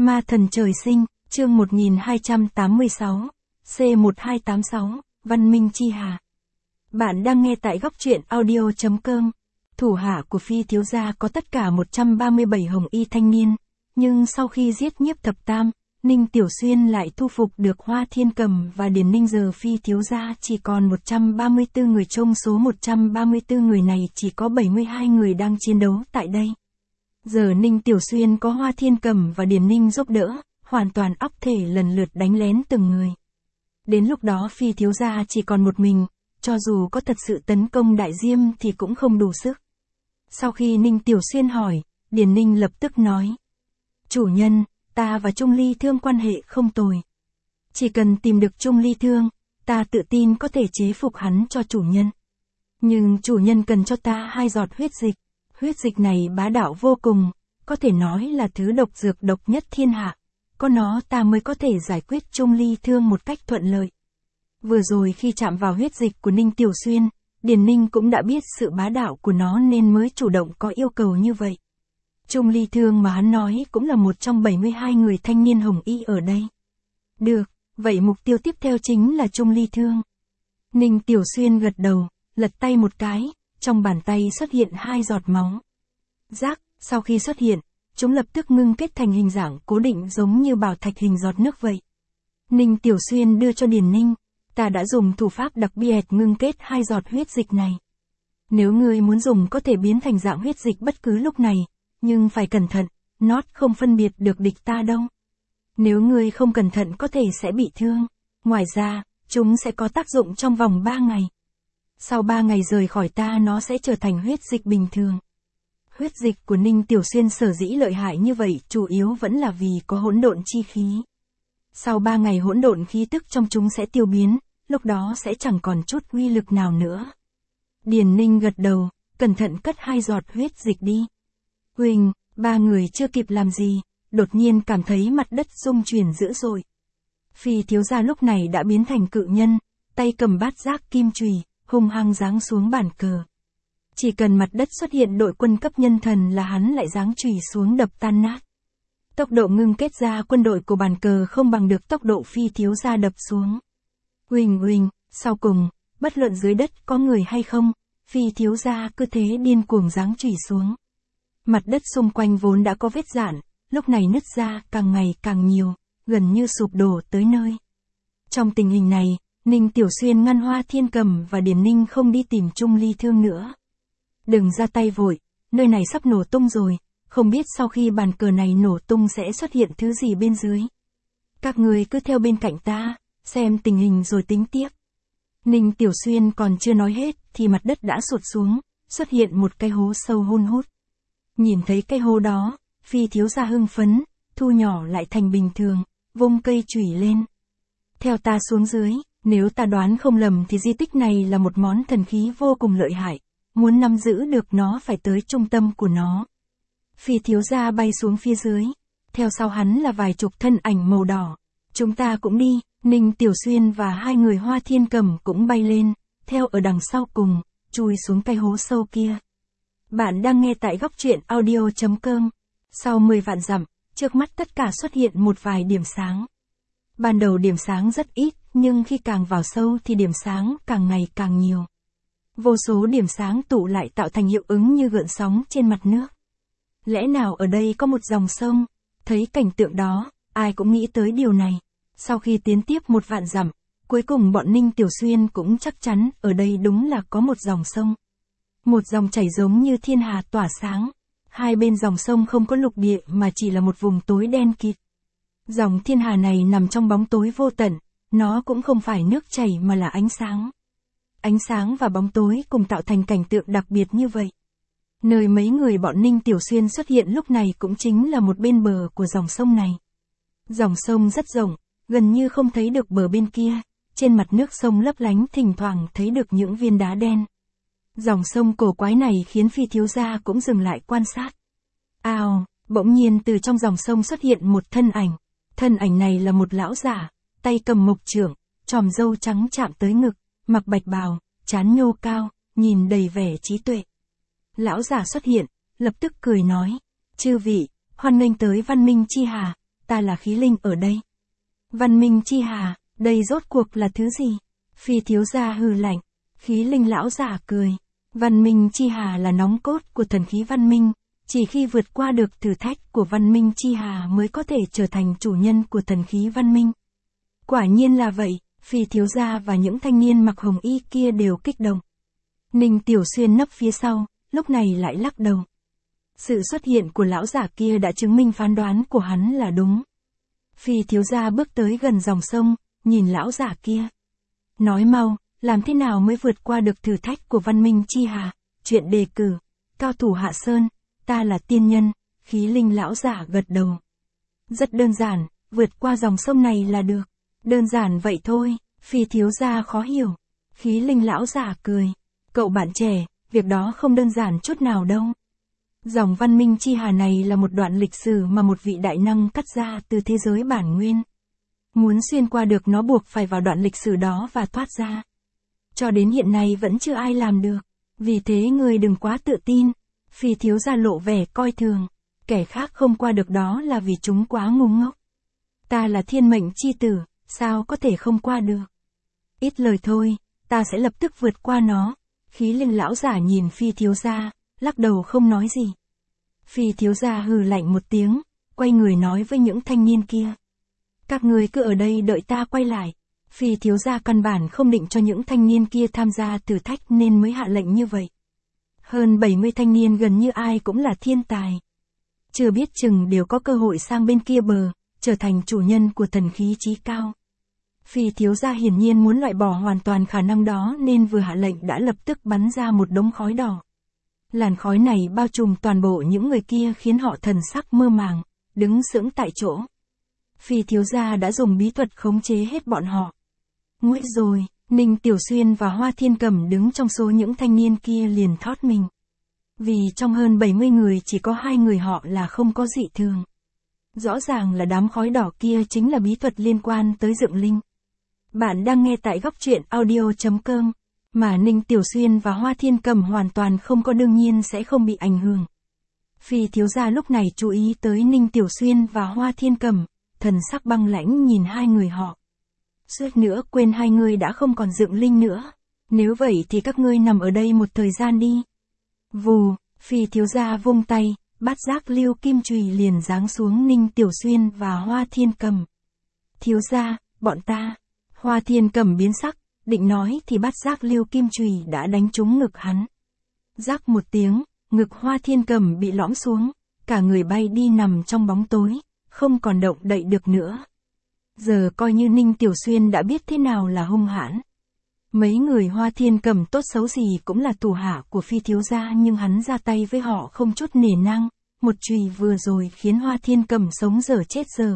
Ma thần trời sinh, chương 1286, C1286, Văn Minh Chi Hà. Bạn đang nghe tại góc truyện audio.com. Thủ hạ của Phi thiếu gia có tất cả 137 hồng y thanh niên, nhưng sau khi giết Nhiếp Thập Tam, Ninh Tiểu Xuyên lại thu phục được Hoa Thiên Cầm và Điền Ninh. Giờ Phi thiếu gia chỉ còn 134 người, trong số 134 người này chỉ có 72 người đang chiến đấu tại đây. Giờ Ninh Tiểu Xuyên có Hoa Thiên Cầm và Điền Ninh giúp đỡ, hoàn toàn óc thể lần lượt đánh lén từng người. Đến lúc đó Phi thiếu gia chỉ còn một mình, cho dù có thật sự tấn công Đại Diêm thì cũng không đủ sức. Sau khi Ninh Tiểu Xuyên hỏi, Điền Ninh lập tức nói: "Chủ nhân, ta và Trung Ly Thương quan hệ không tồi. Chỉ cần tìm được Trung Ly Thương, ta tự tin có thể chế phục hắn cho chủ nhân. Nhưng chủ nhân cần cho ta 2 giọt huyết dịch. Huyết dịch này bá đạo vô cùng, có thể nói là thứ độc dược độc nhất thiên hạ. Có nó ta mới có thể giải quyết Trung Ly Thương một cách thuận lợi." Vừa rồi khi chạm vào huyết dịch của Ninh Tiểu Xuyên, Điền Ninh cũng đã biết sự bá đạo của nó nên mới chủ động có yêu cầu như vậy. Trung Ly Thương mà hắn nói cũng là một trong 72 người thanh niên hồng y ở đây. Được, vậy mục tiêu tiếp theo chính là Trung Ly Thương. Ninh Tiểu Xuyên gật đầu, lật tay một cái, trong bàn tay xuất hiện 2 giọt máu. Rác, sau khi xuất hiện, chúng lập tức ngưng kết thành hình dạng cố định giống như bảo thạch hình giọt nước vậy. Ninh Tiểu Xuyên đưa cho Điền Ninh: "Ta đã dùng thủ pháp đặc biệt ngưng kết 2 giọt huyết dịch này. Nếu ngươi muốn dùng có thể biến thành dạng huyết dịch bất cứ lúc này, nhưng phải cẩn thận, nó không phân biệt được địch ta đâu. Nếu ngươi không cẩn thận có thể sẽ bị thương. Ngoài ra, chúng sẽ có tác dụng trong vòng 3 ngày. Sau 3 ngày rời khỏi ta nó sẽ trở thành huyết dịch bình thường." Huyết dịch của Ninh Tiểu Xuyên sở dĩ lợi hại như vậy chủ yếu vẫn là vì có hỗn độn chi khí. Sau 3 ngày hỗn độn khí tức trong chúng sẽ tiêu biến, lúc đó sẽ chẳng còn chút uy lực nào nữa. Điền Ninh gật đầu, cẩn thận cất 2 giọt huyết dịch đi. Huỳnh, 3 người chưa kịp làm gì, đột nhiên cảm thấy mặt đất rung chuyển dữ dội. Phi thiếu gia lúc này đã biến thành cự nhân, tay cầm bát giác kim chùy, hung hăng giáng xuống bàn cờ. Chỉ cần mặt đất xuất hiện đội quân cấp nhân thần là hắn lại giáng chùy xuống đập tan nát. Tốc độ ngưng kết ra quân đội của bàn cờ không bằng được tốc độ Phi thiếu gia đập xuống. Huỳnh huỳnh, sau cùng, bất luận dưới đất có người hay không, Phi thiếu gia cứ thế điên cuồng giáng chùy xuống. Mặt đất xung quanh vốn đã có vết rạn, lúc này nứt ra càng ngày càng nhiều, gần như sụp đổ tới nơi. Trong tình hình này, Ninh Tiểu Xuyên ngăn Hoa Thiên Cầm và Điền Ninh không đi tìm Trung Ly Thương nữa. "Đừng ra tay vội, nơi này sắp nổ tung rồi, không biết sau khi bàn cờ này nổ tung sẽ xuất hiện thứ gì bên dưới. Các người cứ theo bên cạnh ta, xem tình hình rồi tính tiếp." Ninh Tiểu Xuyên còn chưa nói hết thì mặt đất đã sụt xuống, xuất hiện một cái hố sâu hun hút. Nhìn thấy cái hố đó, Phi thiếu gia hưng phấn, thu nhỏ lại thành bình thường, vung cây chùy lên. "Theo ta xuống dưới, nếu ta đoán không lầm thì di tích này là một món thần khí vô cùng lợi hại, muốn nắm giữ được nó phải tới trung tâm của nó." Phi thiếu gia bay xuống phía dưới, theo sau hắn là vài chục thân ảnh màu đỏ. "Chúng ta cũng đi." Ninh Tiểu Xuyên và 2 người Hoa Thiên Cầm cũng bay lên, theo ở đằng sau cùng, chui xuống cái hố sâu kia. Bạn đang nghe tại góc truyện audio.com. Sau 10 vạn dặm, trước mắt tất cả xuất hiện một vài điểm sáng. Ban đầu điểm sáng rất ít, nhưng khi càng vào sâu thì điểm sáng càng ngày càng nhiều. Vô số điểm sáng tụ lại tạo thành hiệu ứng như gợn sóng trên mặt nước. Lẽ nào ở đây có một dòng sông? Thấy cảnh tượng đó, ai cũng nghĩ tới điều này. Sau khi tiến tiếp 1 vạn dặm, cuối cùng bọn Ninh Tiểu Xuyên cũng chắc chắn ở đây đúng là có một dòng sông. Một dòng chảy giống như thiên hà tỏa sáng. Hai bên dòng sông không có lục địa mà chỉ là một vùng tối đen kịt. Dòng thiên hà này nằm trong bóng tối vô tận, nó cũng không phải nước chảy mà là ánh sáng. Ánh sáng và bóng tối cùng tạo thành cảnh tượng đặc biệt như vậy. Nơi mấy người bọn Ninh Tiểu Xuyên xuất hiện lúc này cũng chính là một bên bờ của dòng sông này. Dòng sông rất rộng, gần như không thấy được bờ bên kia, trên mặt nước sông lấp lánh thỉnh thoảng thấy được những viên đá đen. Dòng sông cổ quái này khiến Phi thiếu gia cũng dừng lại quan sát. Ào, bỗng nhiên từ trong dòng sông xuất hiện một thân ảnh. Thân ảnh này là một lão giả, tay cầm mộc chưởng, chòm râu trắng chạm tới ngực, mặc bạch bào, trán nhô cao, nhìn đầy vẻ trí tuệ. Lão giả xuất hiện, lập tức cười nói: "Chư vị, hoan nghênh tới Văn Minh Chi Hà, ta là khí linh ở đây. Văn Minh Chi Hà, đây rốt cuộc là thứ gì? Phi thiếu gia hừ lạnh. Khí linh lão giả cười. Văn Minh Chi Hà là nóng cốt của thần khí văn minh. Chỉ khi vượt qua được thử thách của Văn Minh Chi Hà mới có thể trở thành chủ nhân của thần khí văn minh. Quả nhiên là vậy, Phi thiếu gia và những thanh niên mặc hồng y kia đều kích động. Ninh Tiểu Xuyên nấp phía sau, lúc này lại lắc đầu. Sự xuất hiện của lão giả kia đã chứng minh phán đoán của hắn là đúng. Phi thiếu gia bước tới gần dòng sông, nhìn lão giả kia. Nói mau, làm thế nào mới vượt qua được thử thách của Văn Minh Chi Hà? Chuyện đề cử, cao thủ Hạ Sơn, ta là tiên nhân, khí linh lão giả gật đầu. Rất đơn giản, vượt qua dòng sông này là được. Đơn giản vậy thôi, Phi thiếu gia khó hiểu. Khí linh lão giả cười. Cậu bạn trẻ, việc đó không đơn giản chút nào đâu. Dòng Văn Minh Chi Hà này là một đoạn lịch sử mà một vị đại năng cắt ra từ thế giới bản nguyên. Muốn xuyên qua được nó buộc phải vào đoạn lịch sử đó và thoát ra. Cho đến hiện nay vẫn chưa ai làm được. Vì thế người đừng quá tự tin. Phi thiếu gia lộ vẻ coi thường. Kẻ khác không qua được đó là vì chúng quá ngu ngốc. Ta là thiên mệnh chi tử, sao có thể không qua được? Ít lời thôi, ta sẽ lập tức vượt qua nó. Khí linh lão giả nhìn Phi thiếu gia, lắc đầu không nói gì. Phi thiếu gia hừ lạnh một tiếng, quay người nói với những thanh niên kia. Các người cứ ở đây đợi ta quay lại. Phi thiếu gia căn bản không định cho những thanh niên kia tham gia thử thách nên mới hạ lệnh như vậy. Hơn 70 thanh niên gần như ai cũng là thiên tài. Chưa biết chừng đều có cơ hội sang bên kia bờ, trở thành chủ nhân của thần khí chí cao. Phi thiếu gia hiển nhiên muốn loại bỏ hoàn toàn khả năng đó nên vừa hạ lệnh đã lập tức bắn ra một đống khói đỏ. Làn khói này bao trùm toàn bộ những người kia khiến họ thần sắc mơ màng, đứng sững tại chỗ. Phi thiếu gia đã dùng bí thuật khống chế hết bọn họ. Nguy rồi, Ninh Tiểu Xuyên và Hoa Thiên Cẩm đứng trong số những thanh niên kia liền thót mình. Vì trong hơn 70 người chỉ có 2 người họ là không có dị thường. Rõ ràng là đám khói đỏ kia chính là bí thuật liên quan tới dựng linh. Bạn đang nghe tại góc truyện audio.com, mà Ninh Tiểu Xuyên và Hoa Thiên Cẩm hoàn toàn không có đương nhiên sẽ không bị ảnh hưởng. Phi thiếu gia lúc này chú ý tới Ninh Tiểu Xuyên và Hoa Thiên Cẩm, thần sắc băng lãnh nhìn hai người họ. Suýt nữa quên hai người đã không còn dựng linh nữa. Nếu vậy thì các ngươi nằm ở đây một thời gian đi. Vù, Phi thiếu gia vung tay, bát giác lưu kim chùy liền giáng xuống Ninh Tiểu Xuyên và Hoa Thiên Cẩm. Thiếu gia, bọn ta. Hoa Thiên Cẩm biến sắc, định nói thì bát giác lưu kim chùy đã đánh trúng ngực hắn. Rắc một tiếng, ngực Hoa Thiên Cẩm bị lõm xuống, cả người bay đi nằm trong bóng tối, không còn động đậy được nữa. Giờ coi như Ninh Tiểu Xuyên đã biết thế nào là hung hãn. Mấy người Hoa Thiên Cẩm tốt xấu gì cũng là thủ hạ của Phi thiếu gia nhưng hắn ra tay với họ không chút nể nang, một chùy vừa rồi khiến Hoa Thiên Cẩm sống dở chết dở.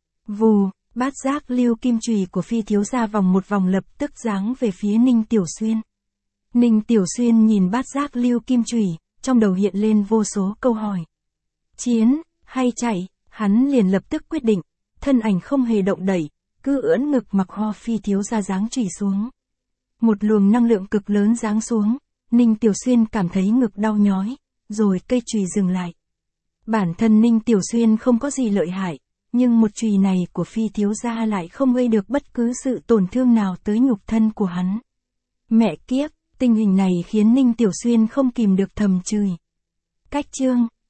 Vù, bát giác lưu kim chùy của Phi thiếu gia vòng một vòng lập tức giáng về phía Ninh Tiểu Xuyên. Ninh Tiểu Xuyên nhìn bát giác lưu kim chùy, trong đầu hiện lên vô số câu hỏi. Chiến, hay chạy, hắn liền lập tức quyết định, thân ảnh không hề động đậy, cứ ưỡn ngực mặc ho Phi thiếu gia giáng chùy xuống. Một luồng năng lượng cực lớn giáng xuống, Ninh Tiểu Xuyên cảm thấy ngực đau nhói, rồi cây chùy dừng lại. Bản thân Ninh Tiểu Xuyên không có gì lợi hại, nhưng một chùy này của Phi thiếu gia lại không gây được bất cứ sự tổn thương nào tới nhục thân của hắn. Mẹ kiếp, tình hình này khiến Ninh Tiểu Xuyên không kìm được thầm chửi. Cách chương